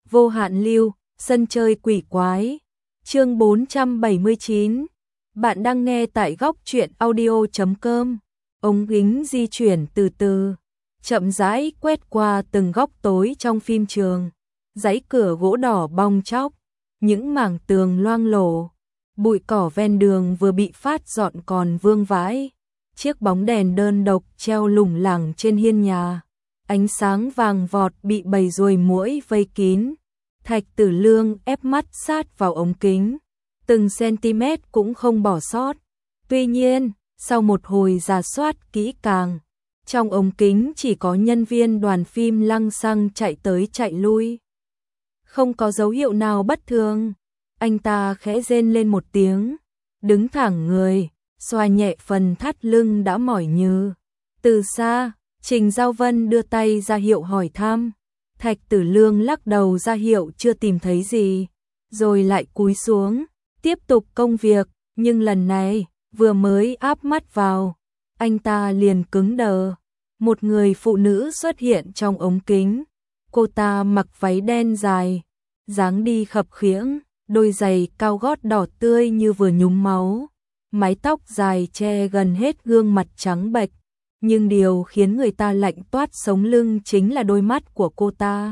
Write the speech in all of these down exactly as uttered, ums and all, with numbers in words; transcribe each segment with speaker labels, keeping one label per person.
Speaker 1: Vô hạn lưu, sân chơi quỷ quái. Chương bốn trăm bảy mươi chín. Bạn đang nghe tại góc truyện audio chấm com. Ống kính di chuyển từ từ, chậm rãi quét qua từng góc tối trong phim trường. Dãy cửa gỗ đỏ bong chóc, những mảng tường loang lổ, bụi cỏ ven đường vừa bị phát dọn còn vương vãi. Chiếc bóng đèn đơn độc treo lủng lẳng trên hiên nhà, ánh sáng vàng vọt bị bầy ruồi muỗi vây kín. Thạch Tử Lương ép mắt sát vào ống kính, từng cm cũng không bỏ sót. Tuy nhiên, sau một hồi rà soát kỹ càng, trong ống kính chỉ có nhân viên đoàn phim lăng xăng chạy tới chạy lui. Không có dấu hiệu nào bất thường. Anh ta khẽ rên lên một tiếng, đứng thẳng người, xoa nhẹ phần thắt lưng đã mỏi nhừ. Từ xa, Trình Giao Vân đưa tay ra hiệu hỏi thăm. Thạch Tử Lương lắc đầu ra hiệu chưa tìm thấy gì, rồi lại cúi xuống, tiếp tục công việc, nhưng lần này, vừa mới áp mắt vào, anh ta liền cứng đờ. Một người phụ nữ xuất hiện trong ống kính. Cô ta mặc váy đen dài, dáng đi khập khiễng, đôi giày cao gót đỏ tươi như vừa nhúng máu, mái tóc dài che gần hết gương mặt trắng bệch. Nhưng điều khiến người ta lạnh toát sống lưng chính là đôi mắt của cô ta.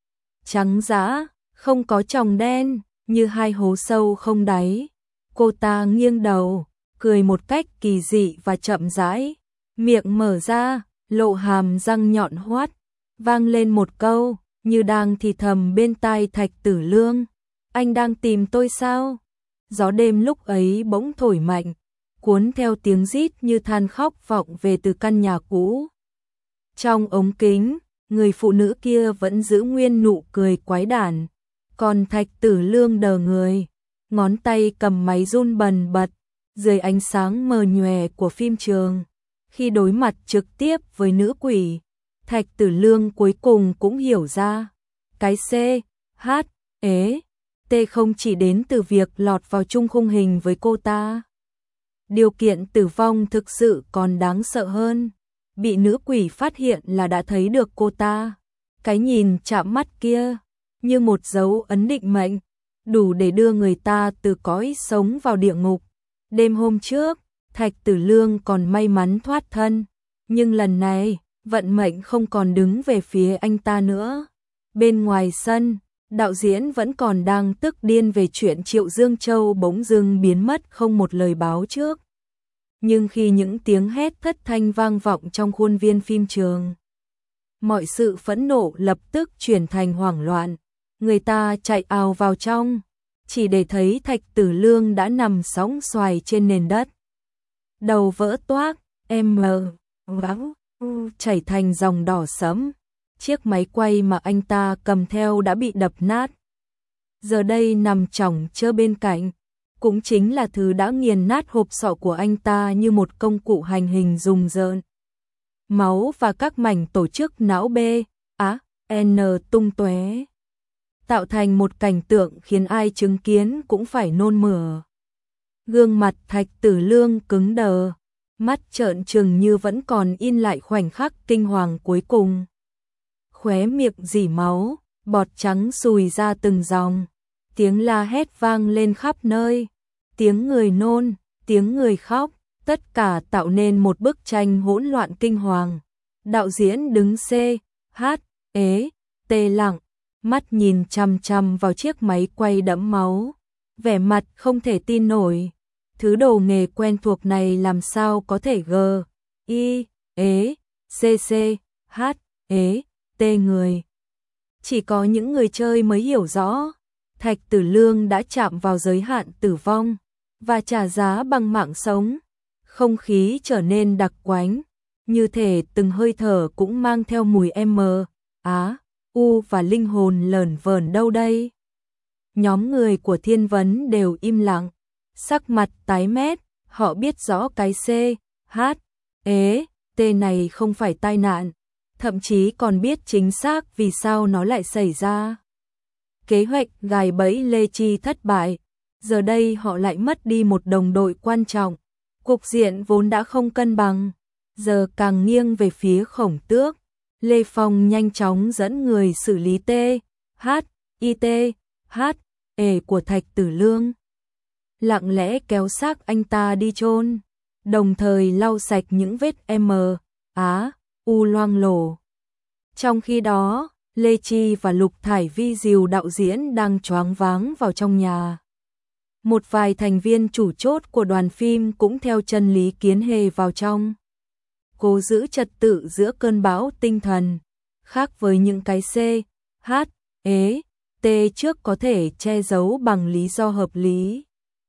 Speaker 1: Trắng dã, không có tròng đen, như hai hố sâu không đáy. Cô ta nghiêng đầu, cười một cách kỳ dị và chậm rãi, miệng mở ra, lộ hàm răng nhọn hoắt, vang lên một câu, như đang thì thầm bên tai Thạch Tử Lương. Anh đang tìm tôi sao? Gió đêm lúc ấy bỗng thổi mạnh, cuốn theo tiếng rít như than khóc vọng về từ căn nhà cũ. Trong ống kính, người phụ nữ kia vẫn giữ nguyên nụ cười quái đản, còn Thạch Tử Lương đờ người, ngón tay cầm máy run bần bật, dưới ánh sáng mờ nhòe của phim trường. Khi đối mặt trực tiếp với nữ quỷ, Thạch Tử Lương cuối cùng cũng hiểu ra, cái C, H, ế, T không chỉ đến từ việc lọt vào chung khung hình với cô ta. Điều kiện tử vong thực sự còn đáng sợ hơn. Bị nữ quỷ phát hiện là đã thấy được cô ta. Cái nhìn chạm mắt kia, như một dấu ấn định mệnh, đủ để đưa người ta từ cõi sống vào địa ngục. Đêm hôm trước, Thạch Tử Lương còn may mắn thoát thân, nhưng lần này, vận mệnh không còn đứng về phía anh ta nữa. Bên ngoài sân, đạo diễn vẫn còn đang tức điên về chuyện Triệu Dương Châu bỗng dưng biến mất không một lời báo trước. Nhưng khi những tiếng hét thất thanh vang vọng trong khuôn viên phim trường, mọi sự phẫn nộ lập tức chuyển thành hoảng loạn. Người ta chạy ào vào trong, chỉ để thấy Thạch Tử Lương đã nằm sóng xoài trên nền đất. Đầu vỡ toác, M, vắng, chảy thành dòng đỏ sẫm. Chiếc máy quay mà anh ta cầm theo đã bị đập nát. Giờ đây nằm chỏng chơ bên cạnh, cũng chính là thứ đã nghiền nát hộp sọ của anh ta như một công cụ hành hình rùng rợn. Máu và các mảnh tổ chức não B, A, N tung tóe, tạo thành một cảnh tượng khiến ai chứng kiến cũng phải nôn mửa. Gương mặt Thạch Tử Lương cứng đờ, mắt trợn trừng như vẫn còn in lại khoảnh khắc kinh hoàng cuối cùng. Khóe miệng rỉ máu, bọt trắng sùi ra từng dòng, tiếng la hét vang lên khắp nơi, tiếng người nôn, tiếng người khóc, tất cả tạo nên một bức tranh hỗn loạn kinh hoàng. Đạo diễn đứng C, H, ế, T lặng, mắt nhìn chằm chằm vào chiếc máy quay đẫm máu, vẻ mặt không thể tin nổi. Thứ đồ nghề quen thuộc này làm sao có thể G, I, ế, C C, H, ế, T người. Chỉ có những người chơi mới hiểu rõ, Thạch Tử Lương đã chạm vào giới hạn tử vong và trả giá bằng mạng sống. Không khí trở nên đặc quánh, như thể từng hơi thở cũng mang theo mùi M, Á, U và linh hồn lởn vởn đâu đây. Nhóm người của Thiên Vấn đều im lặng, sắc mặt tái mét, họ biết rõ cái C, H, ế, T này không phải tai nạn, thậm chí còn biết chính xác vì sao nó lại xảy ra. Kế hoạch gài bẫy Lê Chi thất bại, giờ đây họ lại mất đi một đồng đội quan trọng. Cục diện vốn đã không cân bằng, giờ càng nghiêng về phía Khổng Tước. Lê Phong nhanh chóng dẫn người xử lý T, H, i tê, hát, ề của Thạch Tử Lương. Lặng lẽ kéo xác anh ta đi chôn, đồng thời lau sạch những vết M, Á, U loang lổ. Trong khi đó, Lê Chi và Lục Thải Vi dìu đạo diễn đang choáng váng vào trong nhà. Một vài thành viên chủ chốt của đoàn phim cũng theo chân Lý Kiến Hề vào trong, cố giữ trật tự giữa cơn bão tinh thần, khác với những cái C, H, ế, T trước có thể che giấu bằng lý do hợp lý.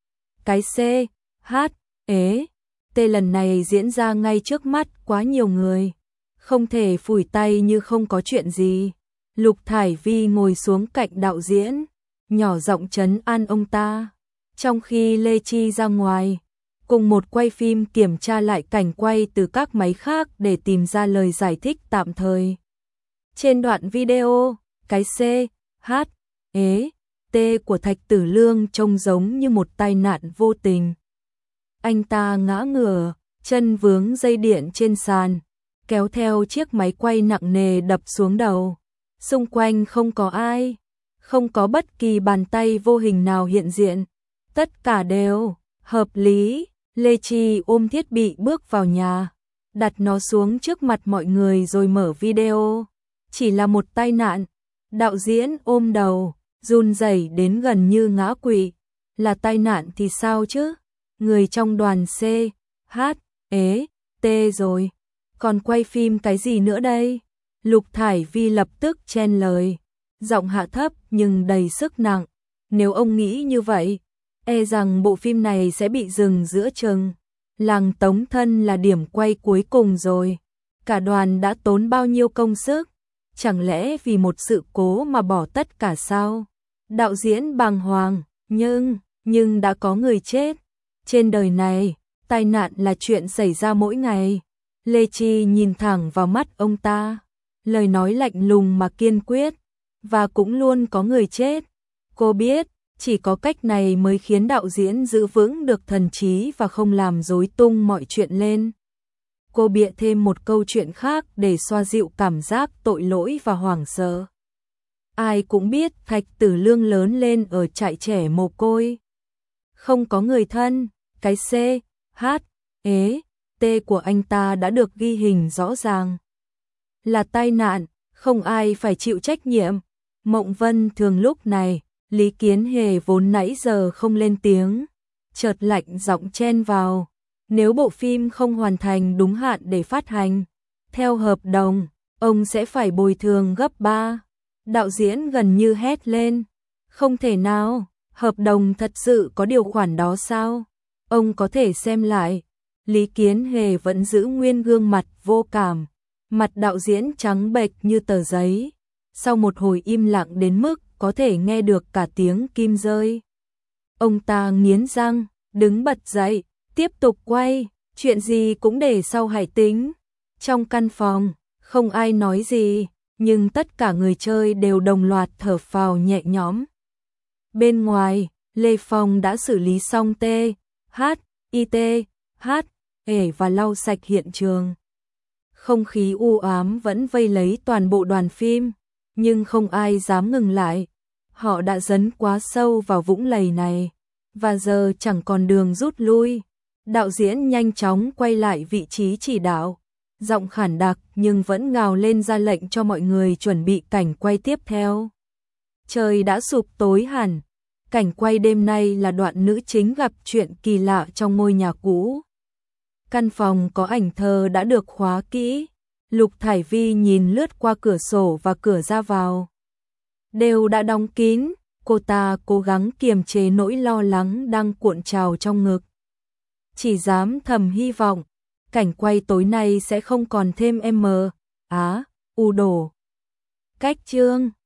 Speaker 1: Cái C, H, ế, T lần này diễn ra ngay trước mắt quá nhiều người, không thể phủi tay như không có chuyện gì. Lục Thải Vi ngồi xuống cạnh đạo diễn, nhỏ giọng trấn an ông ta, trong khi Lê Chi ra ngoài, cùng một quay phim kiểm tra lại cảnh quay từ các máy khác để tìm ra lời giải thích tạm thời. Trên đoạn video, cái C, H, ế, T của Thạch Tử Lương trông giống như một tai nạn vô tình. Anh ta ngã ngửa, chân vướng dây điện trên sàn, kéo theo chiếc máy quay nặng nề đập xuống đầu. Xung quanh không có ai, không có bất kỳ bàn tay vô hình nào hiện diện. Tất cả đều hợp lý. Lê Chi ôm thiết bị bước vào nhà, đặt nó xuống trước mặt mọi người rồi mở video. Chỉ là một tai nạn. Đạo diễn ôm đầu, run rẩy đến gần như ngã quỵ. Là tai nạn thì sao chứ? Người trong đoàn C, H, ế, T rồi. Còn quay phim cái gì nữa đây? Lục Thải Vi lập tức chen lời, giọng hạ thấp nhưng đầy sức nặng. Nếu ông nghĩ như vậy, e rằng bộ phim này sẽ bị dừng giữa chừng. Làng Tống Thân là điểm quay cuối cùng rồi. Cả đoàn đã tốn bao nhiêu công sức, chẳng lẽ vì một sự cố mà bỏ tất cả sao? Đạo diễn bàng hoàng, nhưng, nhưng đã có người chết. Trên đời này, tai nạn là chuyện xảy ra mỗi ngày. Lê Chi nhìn thẳng vào mắt ông ta, lời nói lạnh lùng mà kiên quyết, và cũng luôn có người chết. Cô biết, chỉ có cách này mới khiến đạo diễn giữ vững được thần trí và không làm rối tung mọi chuyện lên. Cô bịa thêm một câu chuyện khác để xoa dịu cảm giác tội lỗi và hoảng sợ. Ai cũng biết Thạch Tử Lương lớn lên ở trại trẻ mồ côi. Không có người thân, cái C, H, ế, T của anh ta đã được ghi hình rõ ràng. Là tai nạn, không ai phải chịu trách nhiệm. Mộng Vân Thường lúc này, Lý Kiến Hề vốn nãy giờ không lên tiếng, chợt lạnh giọng chen vào. Nếu bộ phim không hoàn thành đúng hạn để phát hành, theo hợp đồng, ông sẽ phải bồi thường gấp ba. Đạo diễn gần như hét lên. Không thể nào, hợp đồng thật sự có điều khoản đó sao? Ông có thể xem lại. Lý Kiến Hề vẫn giữ nguyên gương mặt vô cảm, mặt đạo diễn trắng bệch như tờ giấy. Sau một hồi im lặng đến mức có thể nghe được cả tiếng kim rơi, ông ta nghiến răng, đứng bật dậy, tiếp tục quay, chuyện gì cũng để sau hãy tính. Trong căn phòng, không ai nói gì, nhưng tất cả người chơi đều đồng loạt thở phào nhẹ nhõm. Bên ngoài, Lê Phong đã xử lý xong T, H, I T, H, ể và lau sạch hiện trường. Không khí u ám vẫn vây lấy toàn bộ đoàn phim, nhưng không ai dám ngừng lại. Họ đã dấn quá sâu vào vũng lầy này, và giờ chẳng còn đường rút lui. Đạo diễn nhanh chóng quay lại vị trí chỉ đạo, giọng khản đặc nhưng vẫn gào lên ra lệnh cho mọi người chuẩn bị cảnh quay tiếp theo. Trời đã sụp tối hẳn, cảnh quay đêm nay là đoạn nữ chính gặp chuyện kỳ lạ trong ngôi nhà cũ. Căn phòng có ảnh thờ đã được khóa kỹ. Lục Thải Vi nhìn lướt qua cửa sổ và cửa ra vào, đều đã đóng kín. Cô ta cố gắng kiềm chế nỗi lo lắng đang cuộn trào trong ngực, chỉ dám thầm hy vọng cảnh quay tối nay sẽ không còn thêm M, Á, U đổ. Cách chương